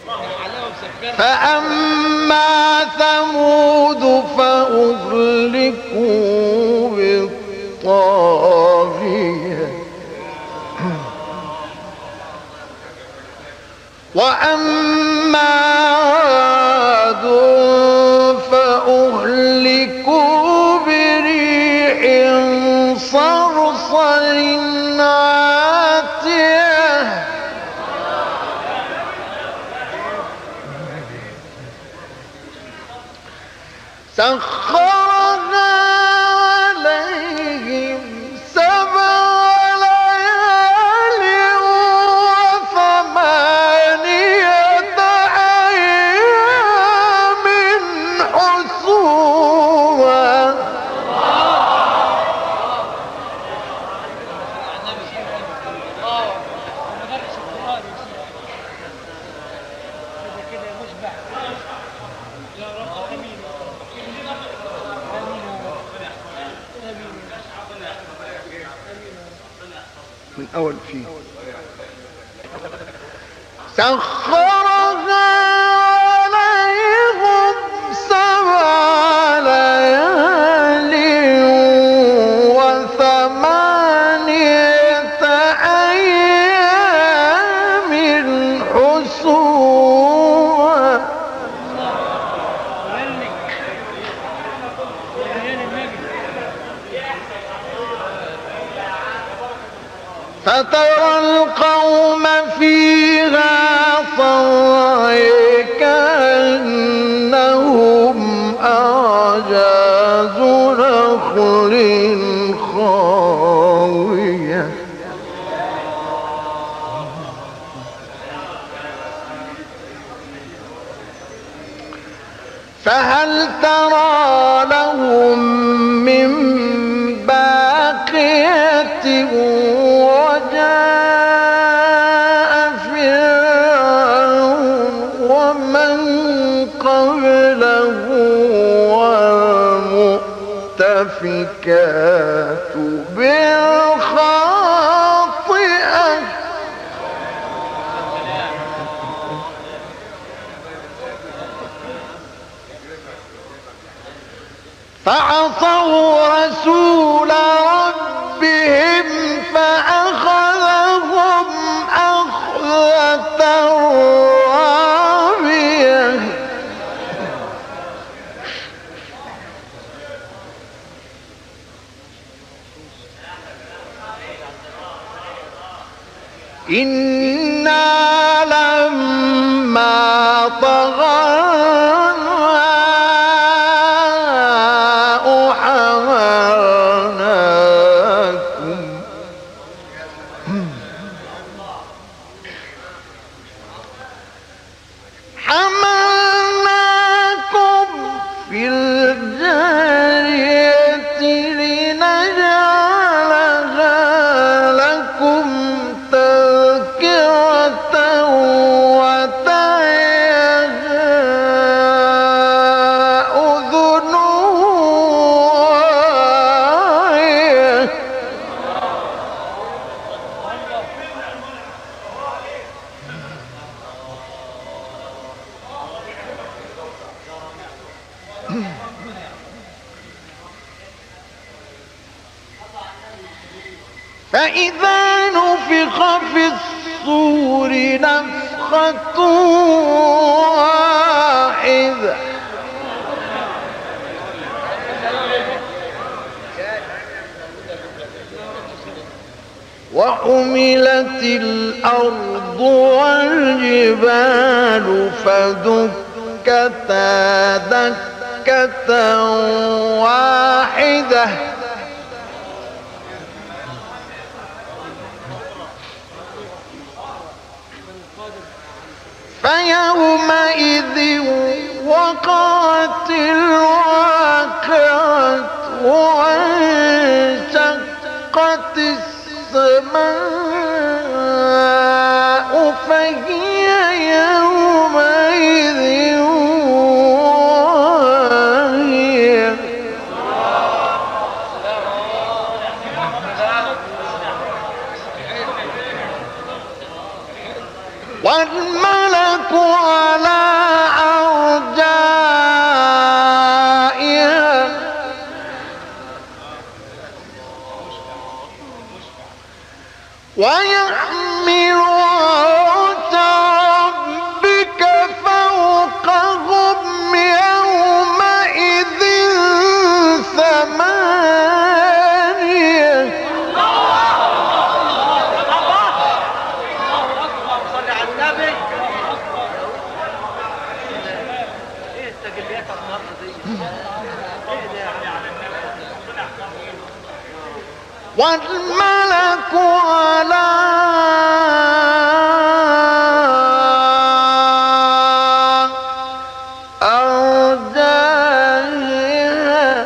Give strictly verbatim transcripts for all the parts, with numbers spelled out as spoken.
فأما ثمود فأهلكوا بالطاغية وأما عاد فأهلكوا بريح صرصر عاتية سخرها عليهم سبع ليال وثمانية أيام حسوما من أول فيه سخرها عليهم سبع ليال وثمانية أيام حسوما فترى القوم فيها صرعى كأنهم أعجاز نخل خاوية فهل ترى لهم من باقية وجاء فرعون ومن قبله والمؤتفكات بالخاطئة فعصوا رسول ربهم فأخذهم أخذة رابية إنا لما طغى فإذا نفخ في الصور نفخة واحدة وحملت الأرض والجبال فدكتا دكة واحدة فيومئذ وقعت الواقعة وانشقت السماء فهي يومئذ واهية والملك والملك على أرجائها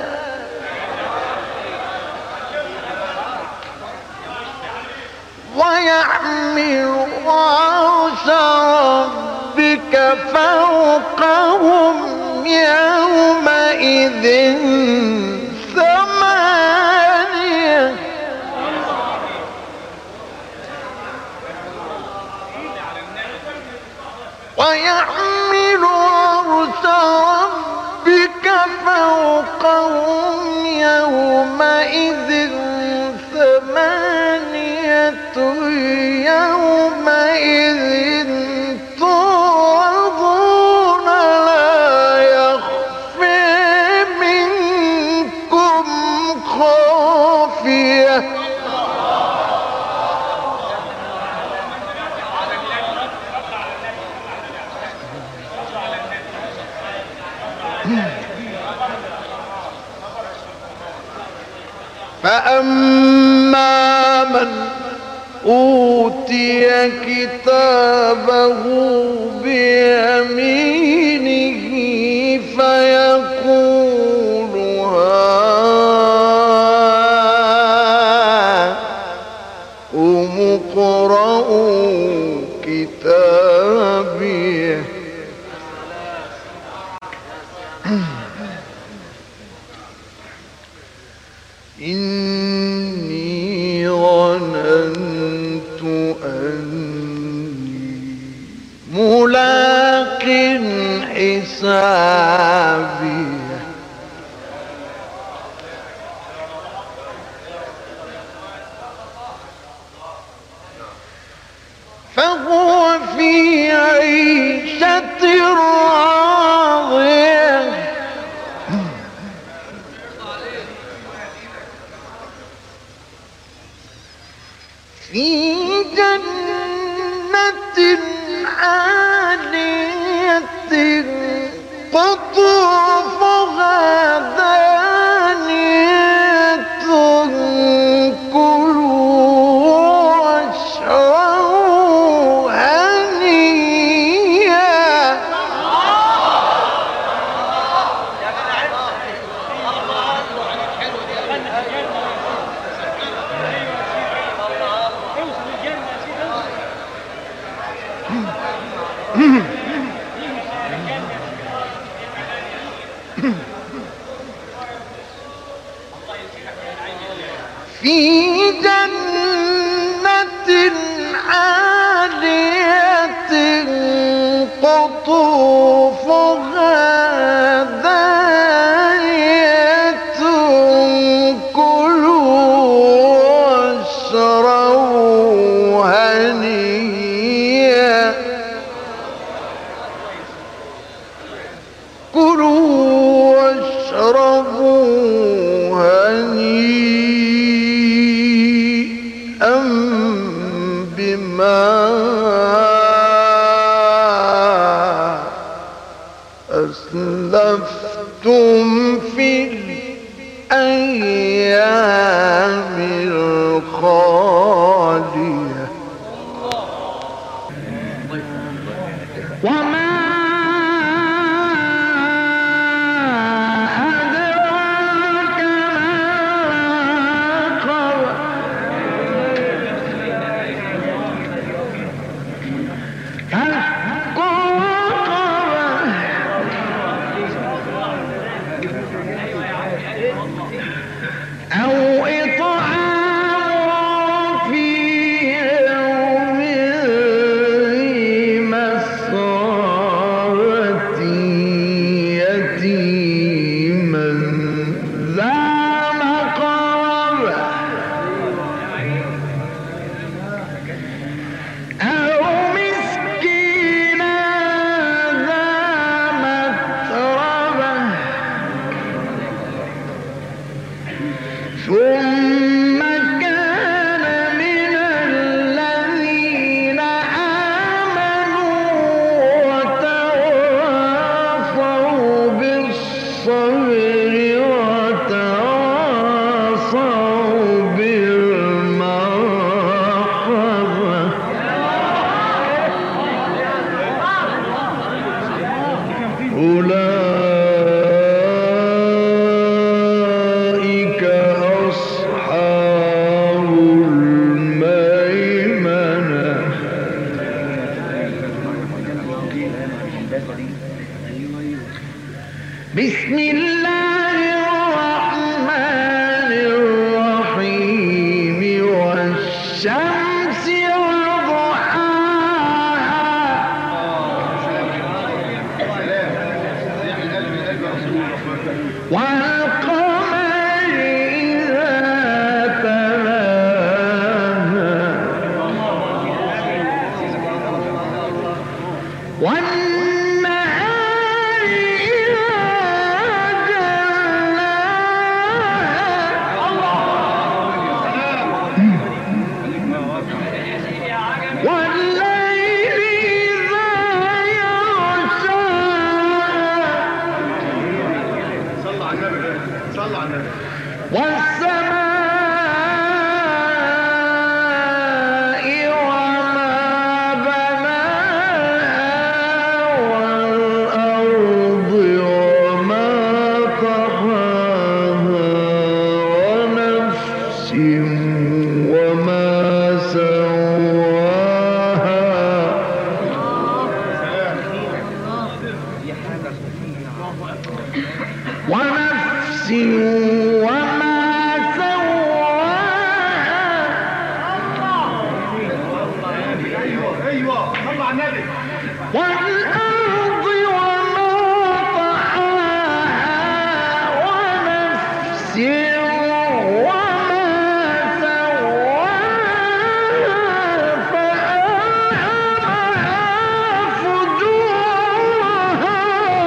ويحمل عرش ربك فوقهم يومئذ ثمانية ويحمل عرش ربك فوقهم يومئذ ثمانية يومئذ تعرضون لا يخفى منكم خافية فأما من أوتي كتابه بيمينه فيقول هاؤم اقرءوا كتابيه إني ظننت أني ملاق حسابي فهو في عيشة راضية في جنة عالية قطوفها دانية كلوا واشربوا هنيئا في جنة عالية قطوفها دانية كلوا واشربوا هنيئا كلوا واشربوا هنيئا بما أسلفتم في الأيام الخالية وما أدراك ما أو إطعام في يوم ذي مسغبة أولئك أصحاب الميمنة. بسم الله الرحمن الرحيم والشمس وضحاها والقمر إذا تلاها والنهار إذا جلاها والليل إذا يغشاها صلى على النبي صلى على النبي والسماء وما بناها والأرض وما طحاها ونفس وما سواها ونفس وما سواها ايوه صلى على النبي والأرض وما طحاها ونفس وما سواها فألهمها فجورها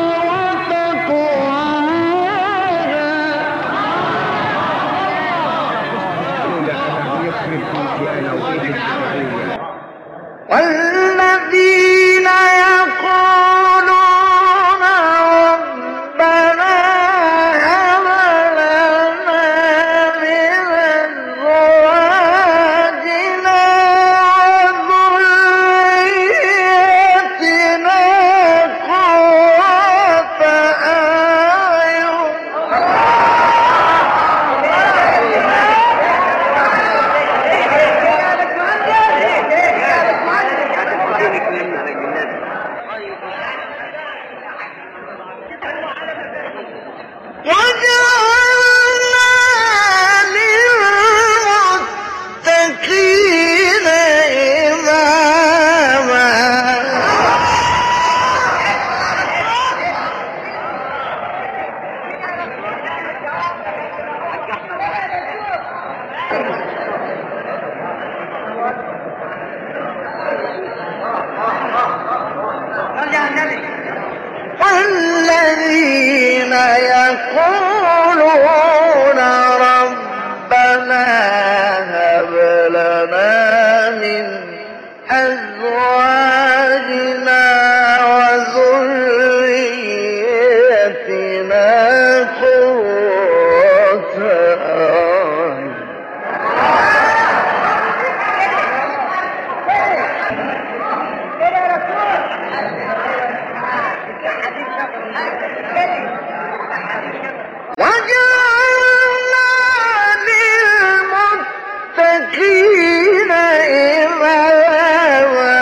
وتقواها والذين يقولون ربنا هب لنا من أزواجنا وذريتنا قرة أعين وجعلنا للمتقين إماما والذين يقولون ربنا هب لنا من أزواجنا وذريتنا قرة أعين وجعلنا للمتقين إماما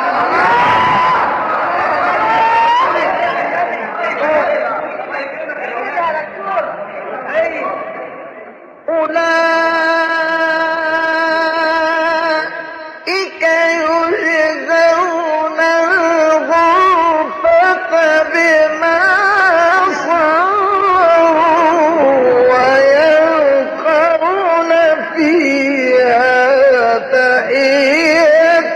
أولئك يجزون الغرفة بما صبروا ويلقون فيها تحية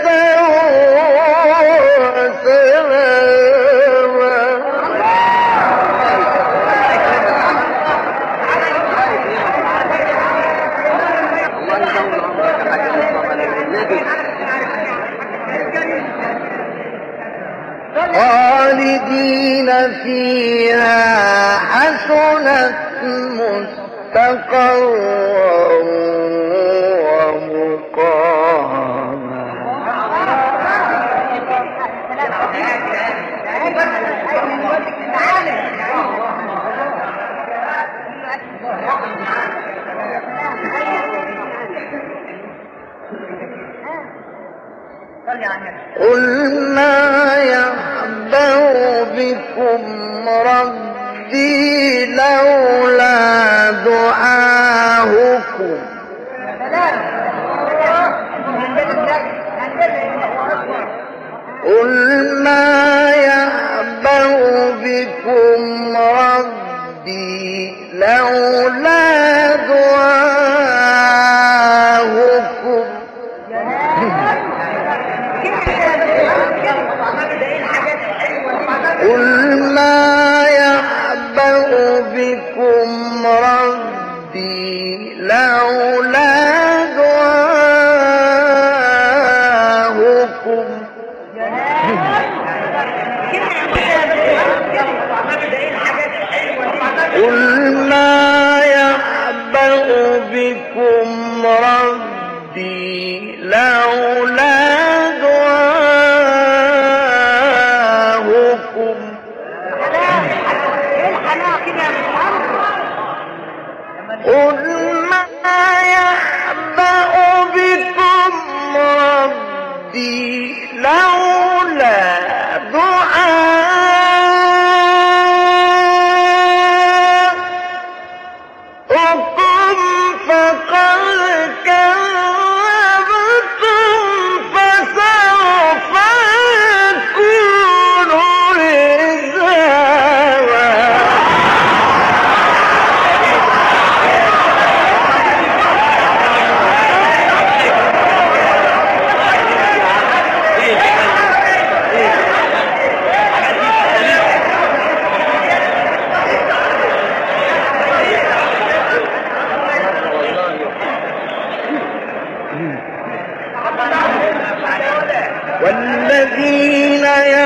وسلاما خالدين فيها حسنت مستقرا ومقاما قل ما يعبأ بكم ربي لولا دعاؤكم قل ما يعبأ بكم ربي لولا دعاؤكم قل ما يعبأ بكم ربي لولا دعاؤكم قل ما يعبأ بكم ربي لولا دعاؤكم قل ما يعبأ بكم ربي لولا دعاؤكم فقد كذبتم فسوف يكون لزاما والذين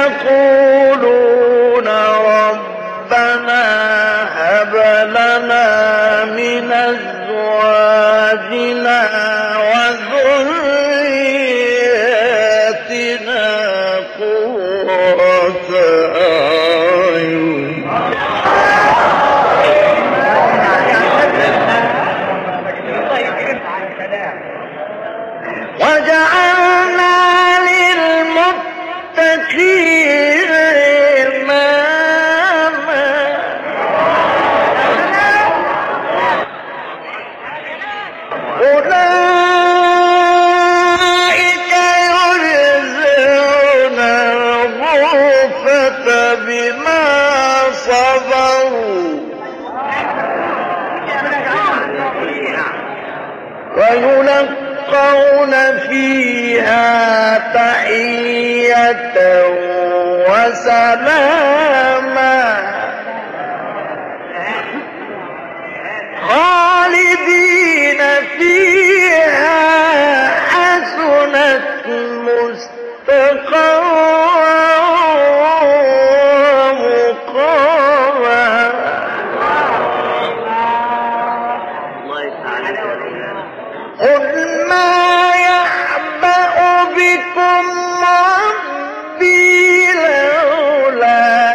يقولون ربنا هب لنا من أزواجنا وذرياتنا قرة أعين وجعلنا للمتقين إماما أولئك يجزون الغرفة بما صبروا ويلقون فيها تحية وسلاما خالدين فيها حسنت مستقرا ومقاما قل ما يعبأ بكم ربي لولا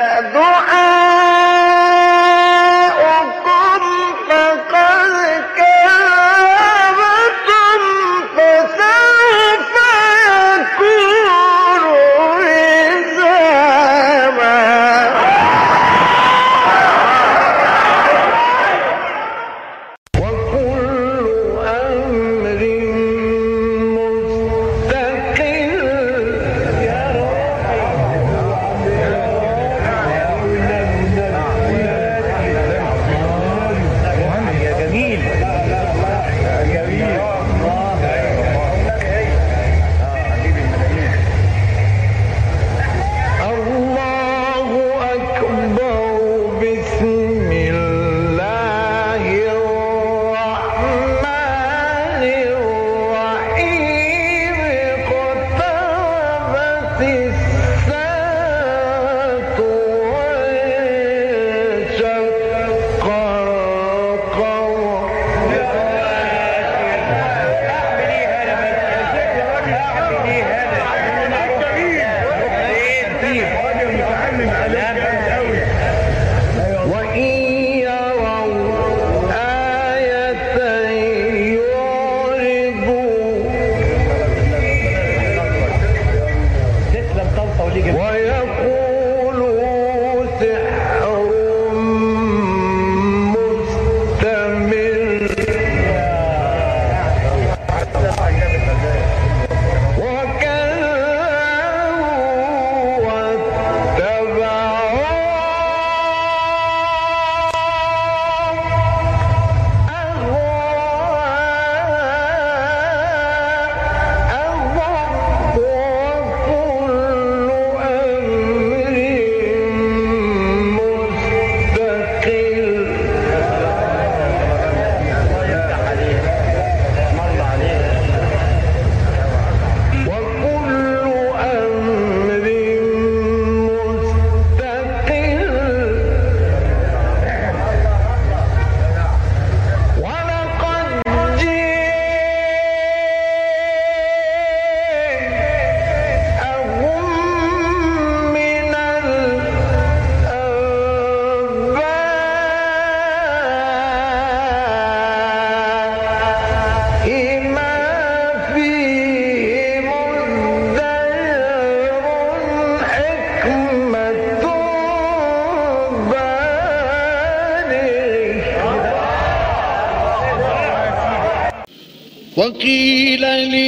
وقيل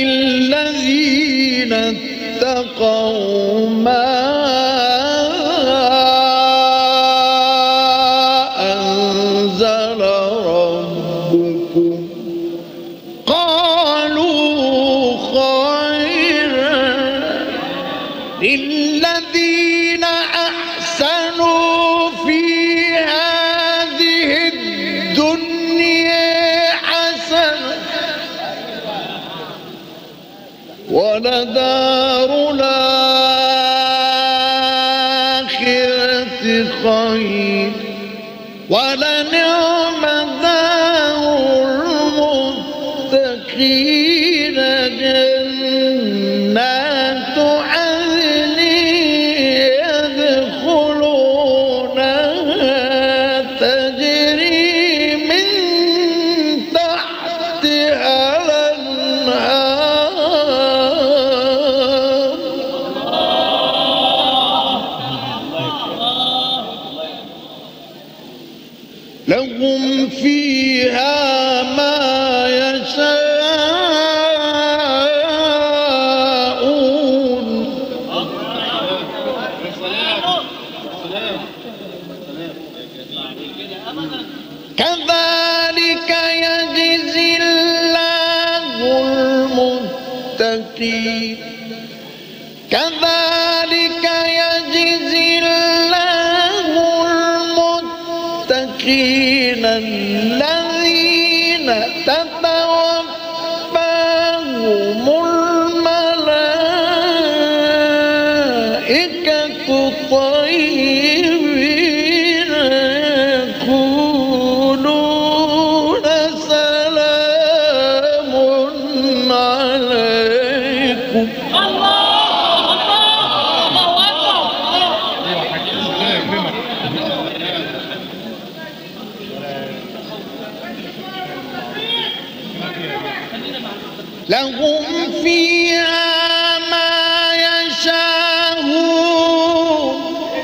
للذين اتقوا ماذا أنزل ربكم قالوا خيرا للذين أحسنوا في هذه الدنيا حسنة ولدار الآخرة خير ولنعم دار المتقين جنات عدن يدخلونها تجري من تحتها الأنهار لهم فيها ما يشاءون كذلك يجزي الله المتقين كذلك يجزي الله المتقين الذين تتوفاهم الملائكة طيبين يقولون سلام عليكم لهم فيها ما يشاءون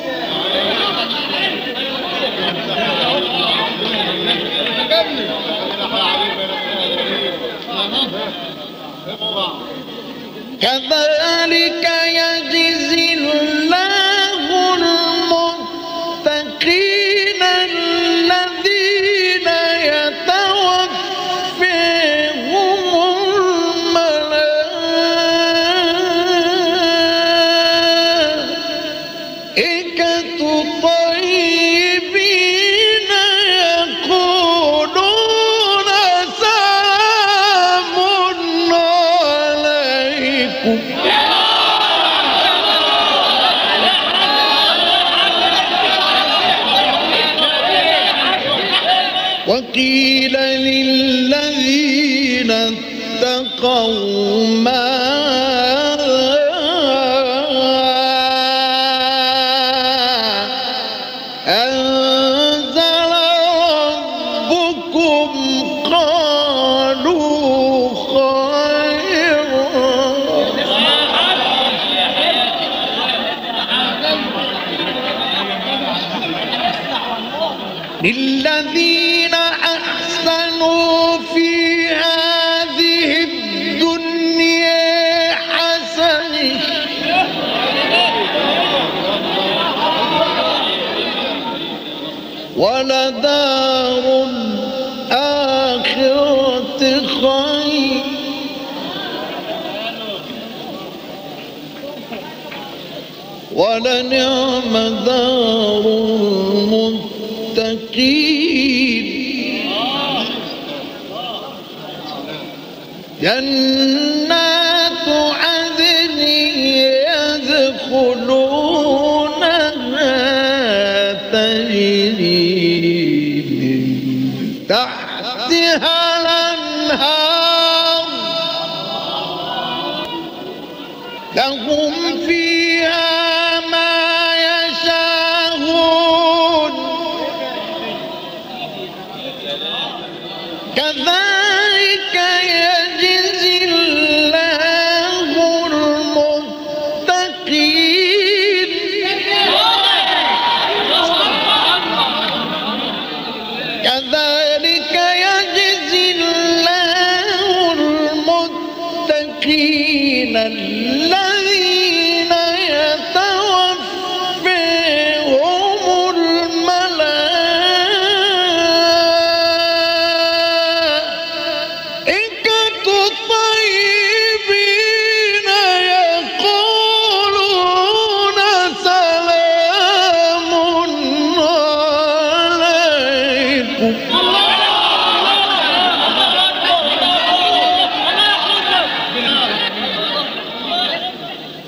كذلك يجزي الله المتقين الذين يتوفاهم الملائكة طيبين يقولون سلام عليكم وقيل للذين اتقوا ماذا أنزل ربكم قالوا خيرا للذين أحسنوا في هذه الدنيا حسنة ولدار الآخرة خير ولنعم دار المتقين جنات عدن يدخلونها تجري من تحتها الأنهار لهم فيها ما يشاءون كذلك يجزي الله المتقين كذلك يجزي الله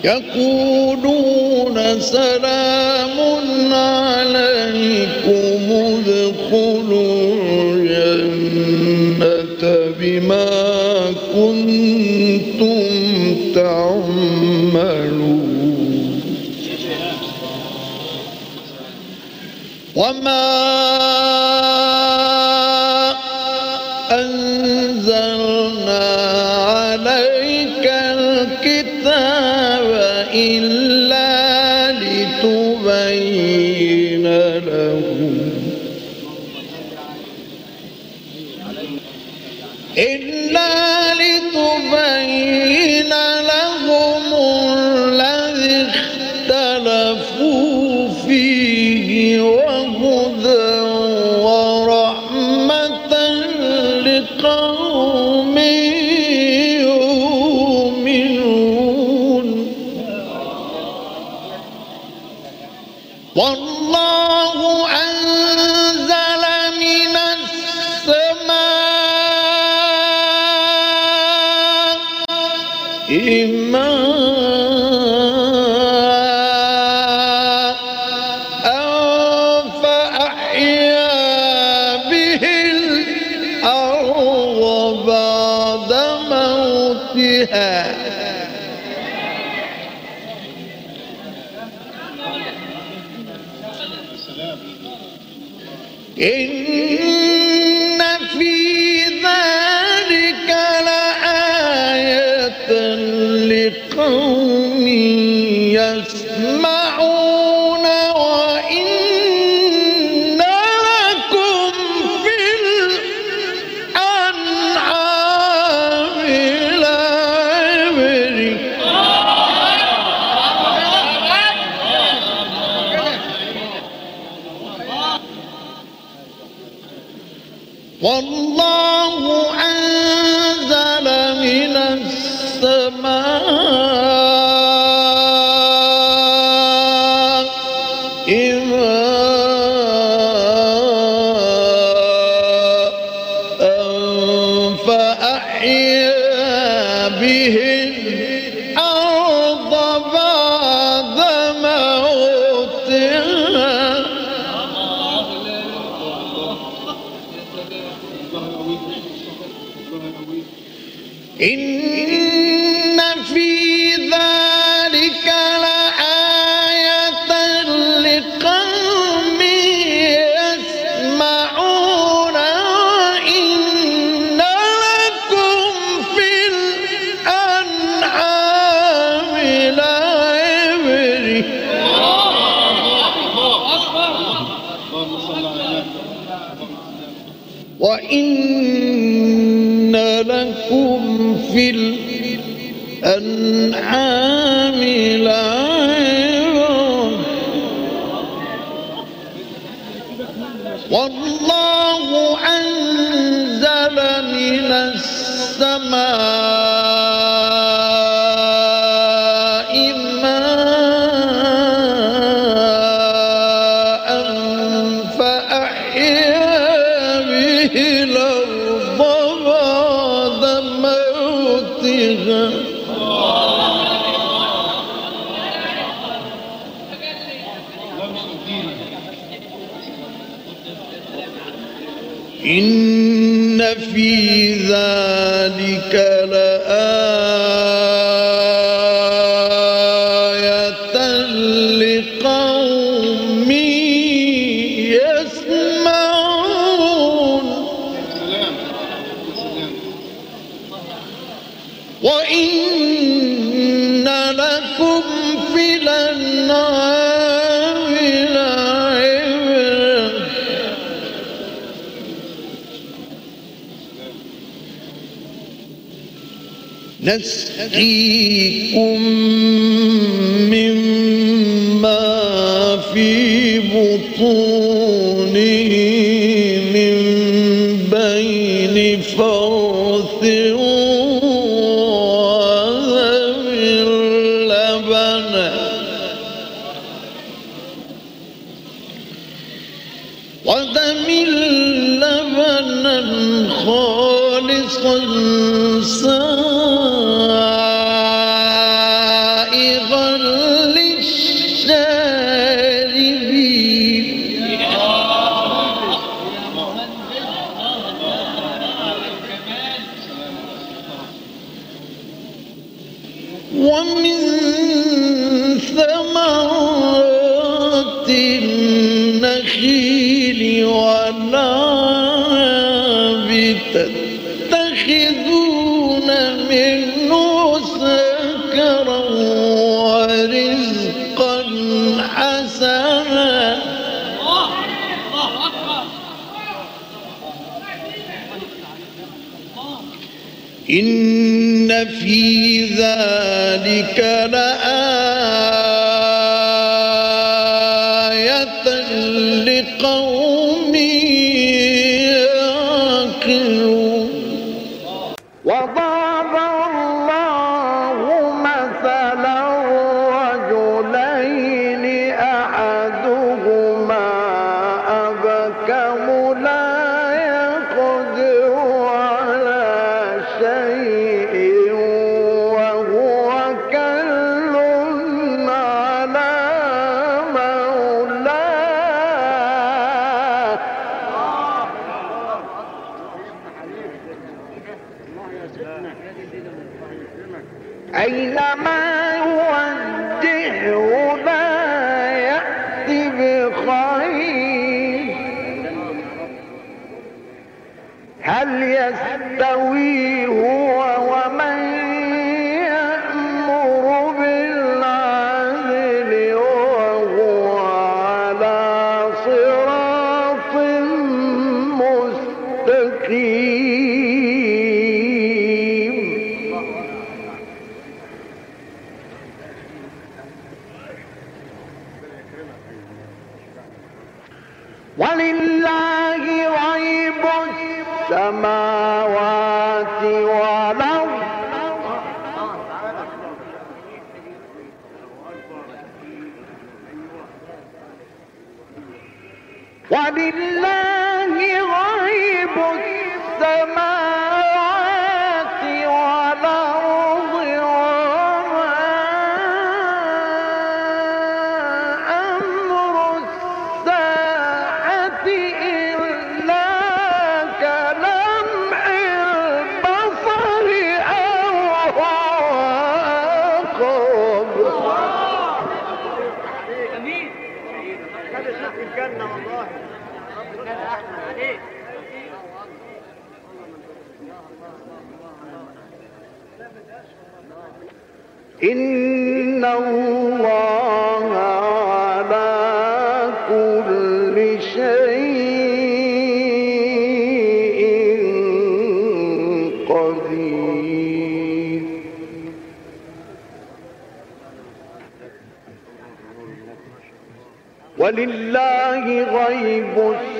يقولون سلام عليكم ادخلوا الجنة بما كنتم تعملون وما أنزلنا عليك الكتاب إلا لتبين لهم إلا لتبين لهم الذي اختلفوا فيه وهدى ورحمة لقوم يؤمنون والله أنزل من السماء ماء فأحيا به الأرض بعد موتها إن في ذلك لآية لقوم يسمعون وإن لكم في الأنعام لعبرة والله أنزل من السماء ماء فأحيا به الأرض بعد موتها إن في ذلك لآية لقوم يسمعون وإن لكم في الأنعام لعبرة وإن لكم في الأنعام لعبرة والله أنزل من السماء ماء فأحيا به الأرض بعد موتها إن في ذلك لآية لقوم يسمعون وإن لكم في الأنعام لعبرة نسقيكم مما في بطونه من بين فرث وعذب لبنا ودم لبنا خالصا سائغا النخيل والأعناب تتخذون منه سكرا ورزقا حسنا إن في ذلك لآية لقوم يعقلون وضرب الله مثلا رجلين أحدهما أبكم لا يقدر على شيء وهو كل على مولاه أينما يوجهه لا يأتي بخير هل يستوي هو ومن يأمر بالعدل وهو على صراط مستقيم ولله غيب السماوات والأرض ولله غيب السماوات والأرض وما أمر الساعة إلا كلمح البصر أو هو أقرب جميل هذا شيء في الجنة والله رب النبي أحمد عليك إن الله على كل شيء قدير ولله غيب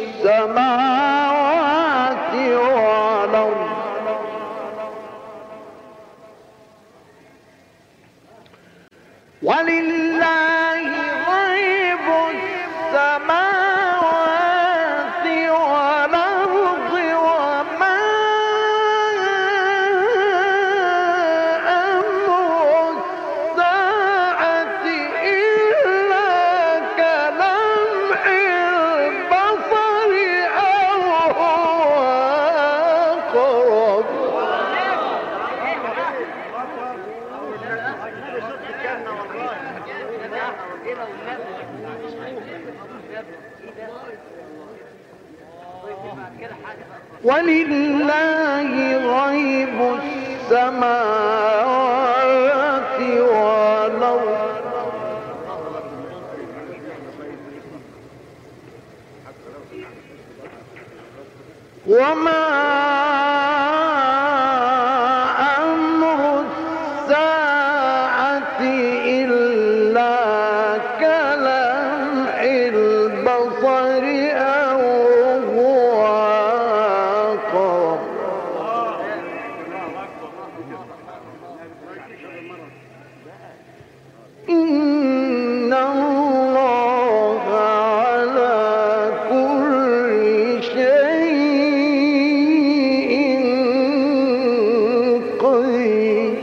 السماوات والأرض ولله غيب السماوات والأرض وما أمر الساعة إلا كلمح البصر أو هو أقرب ولله غيب السماوات والأرض وما أمر الساعة إلا كلمح البصر أو هو أقرب إن الله على كل شيء قدير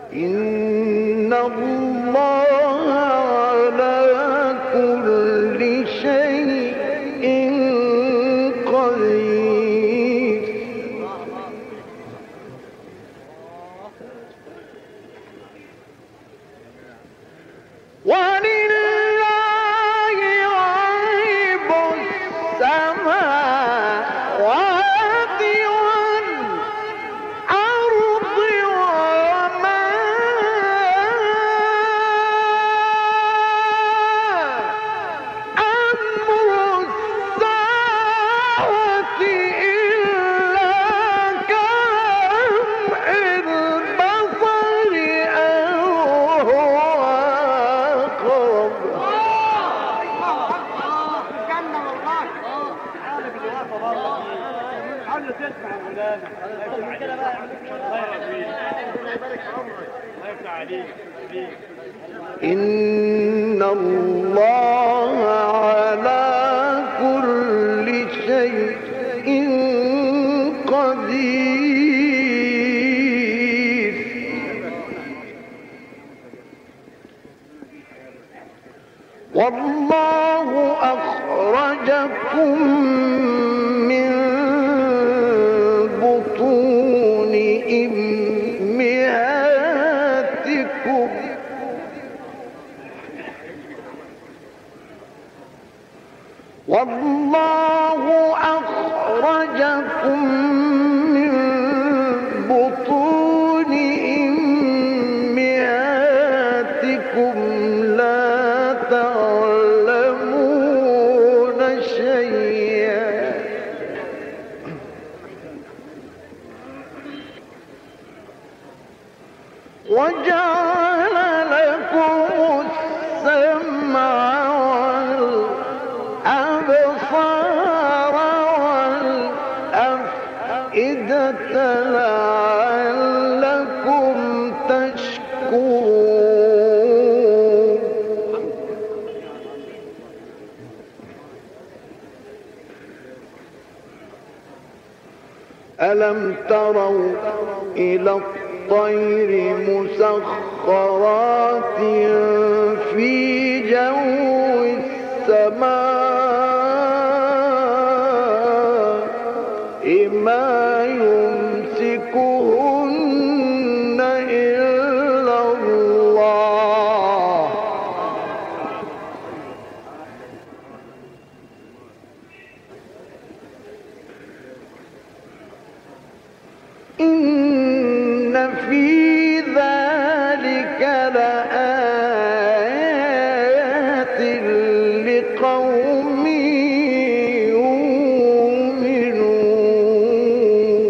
إن الله على كل شيء قدير. ولله غيب السماوات والأرض وما أمر الساعة إلا كلمح البصر أو هو أقرب. الجنة والله. عارف اللي واقفة برضه. حاول تسمع يا مولانا. الله كده بقى يعملك الله يرضيك. ربنا يبارك في عمرك. الله يفتح عليك. إن الله على كل شيء قدير. والله أخرجكم من بطون أمهاتكم والله أخرجكم من بطون أمهاتكم لا تعلمون شيئا وجعل لكم السمع والأبصار والأفئدة لعلكم تشكرون. ألم تروا إلى الطير مسخرات في جو السماء ما يمسكهن إلا الله إن في ذلك لآيات لقوم يؤمنون.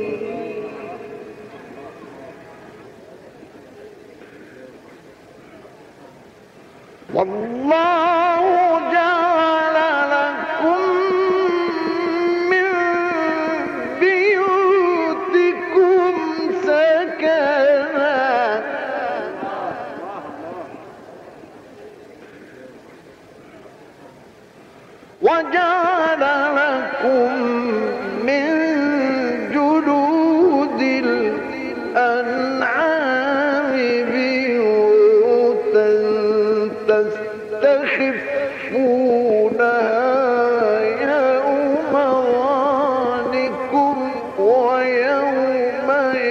والله جعل لكم من بيوتكم سكنا وجعل لكم من جلود الأنعام بيوتا تستخفونها يوم ظعنكم ويوم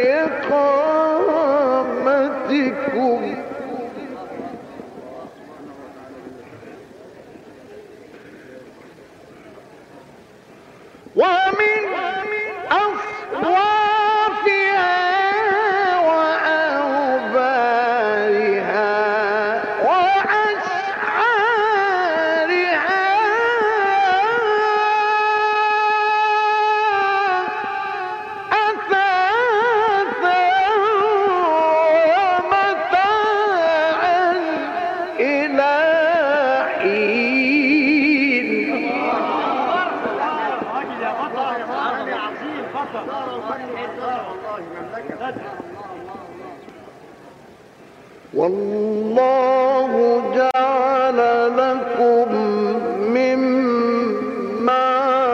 إقامتكم ومن أصوافها وأوبارها وأشعارها أثاثا ومتاعا إلى حين. راجل يا بطل يا عظيم بطل. والله مملكة. والله جعل لكم مما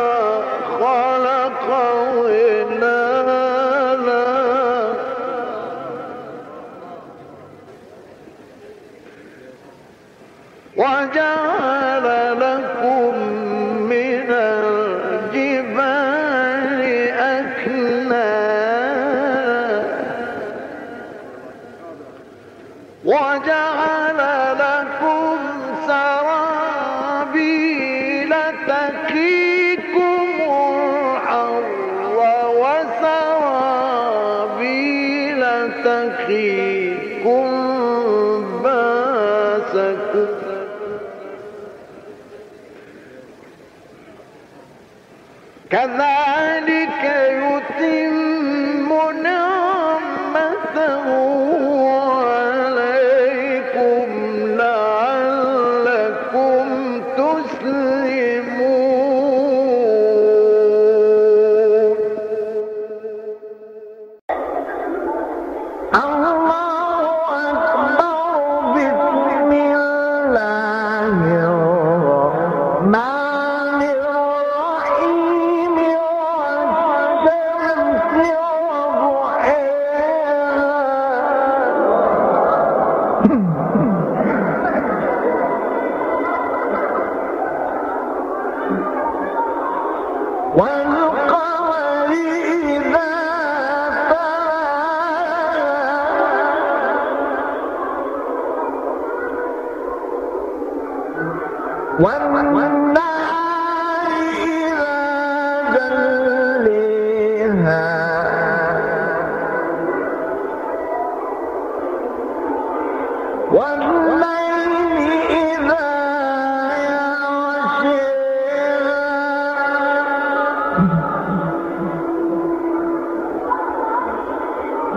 خلق ظلالا كذلك يتم نعمته عليكم لعلكم تسلمون. الله أكبر. بسم الله الرحمن الرحيم. والشمس وضحاها والقمر إذا والنهار إذا جليها والليل إذا يغشاها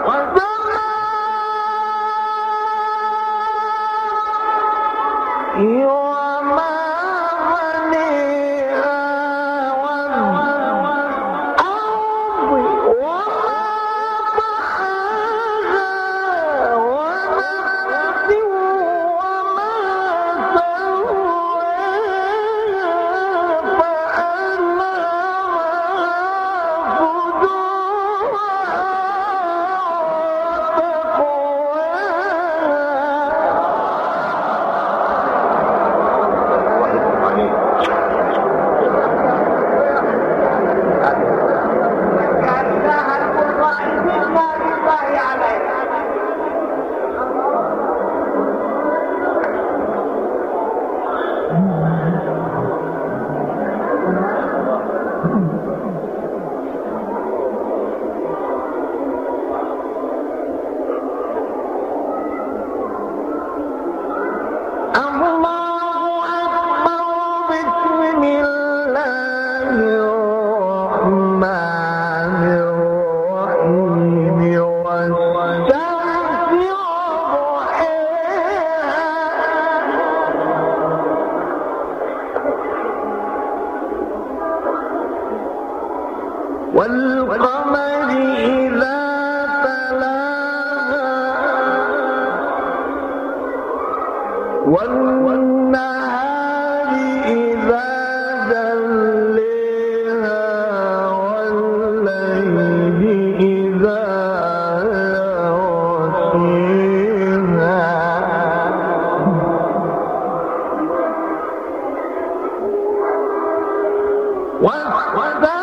والسماء وما بنيها والأرض وما طحاها ونفس وما سواها فألهمها فجورها والقمر إذا تلاها والنهار إذا جليها والليل إذا يغشيها والسماء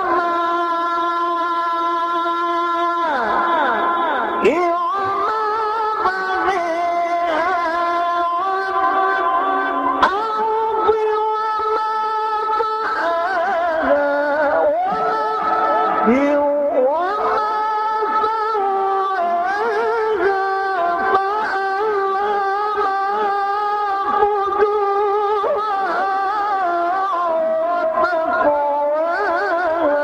وما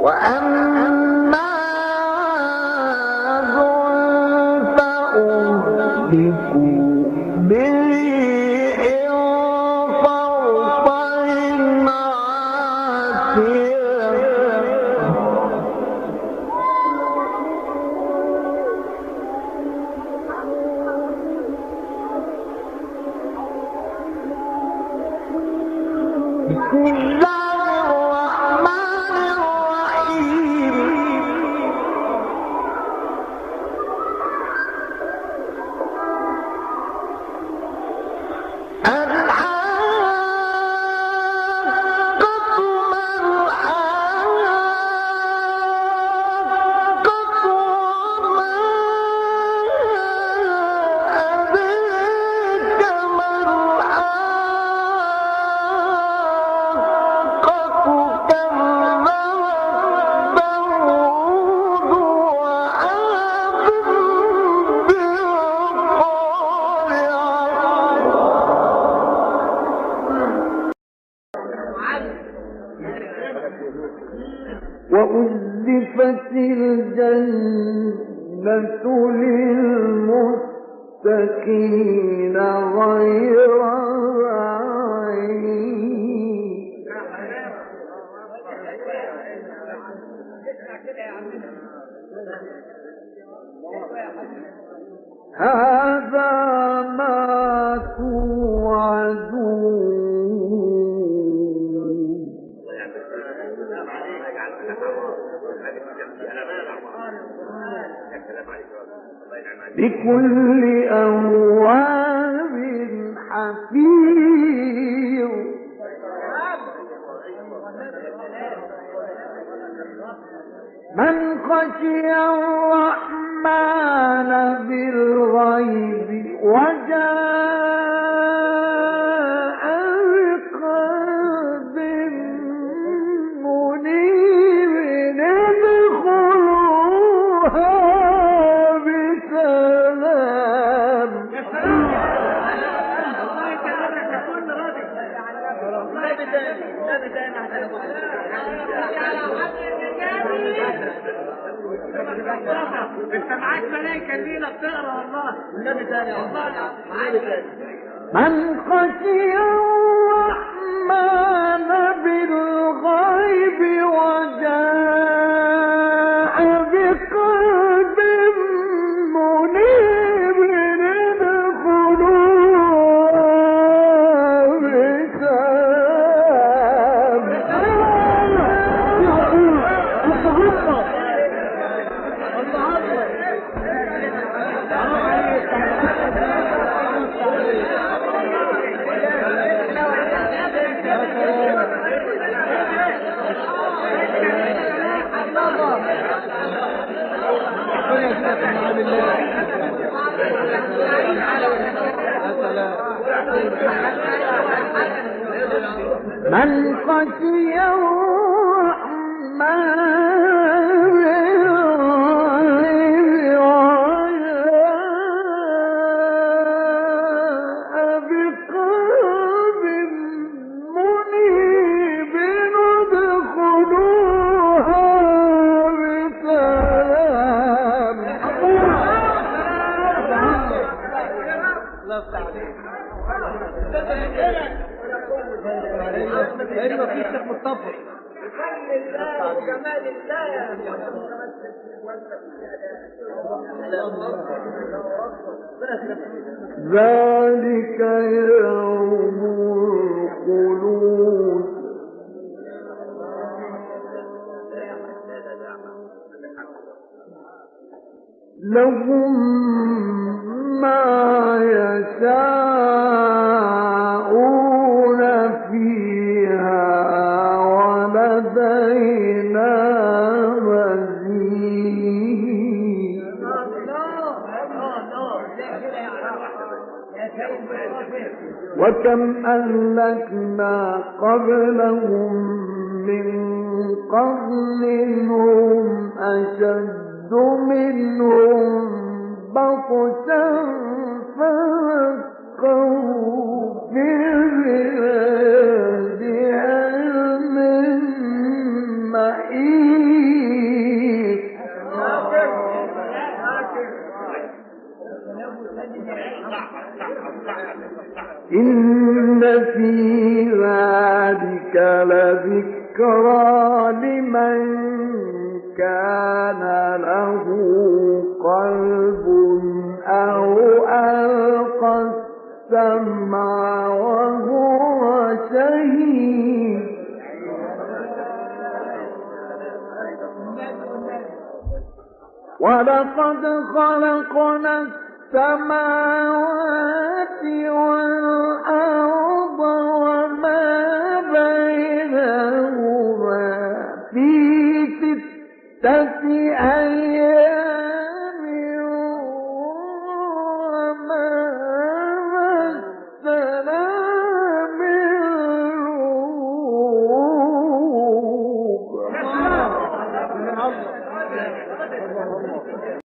وأما عاد فأهلكوا بريح صرصر عاتية بسم الله الرحمن الرحيم الحاقة ما الحاقة وما أدراك ما الحاقة كذبت ثمود وعاد بالقارعة وأزلفت الجنة للمتقين غير بعيد هذا ما توعدون لكل أواب حفيظ من خشي الرحمن بالغيب وجاء بقلب منيب ادخلوها بسلام انت معاك ملايكه الليله بتقرا والله النبي تاني والله النبي تاني من خشي الرحمن بالغيب وجاء بقلب منيب ادخلوها بسلام من خشي ايوه في شيخ مصطفى بفضل الله وجمال الله ذلك يوم الخلود لهم ما يشاءون فيها ولدينا مزيد وكم أهلكنا قبلهم من قرن هم أشد منهم بطشا فلقوا في البلاد هل من محيص إن في ذلك لذكرى لمن كان له قلب أو ألقى السمع وهو شهيد ولقد خلقنا السماوات والأرض وما بينهما في ستة أيام وما مسنا من لغوب.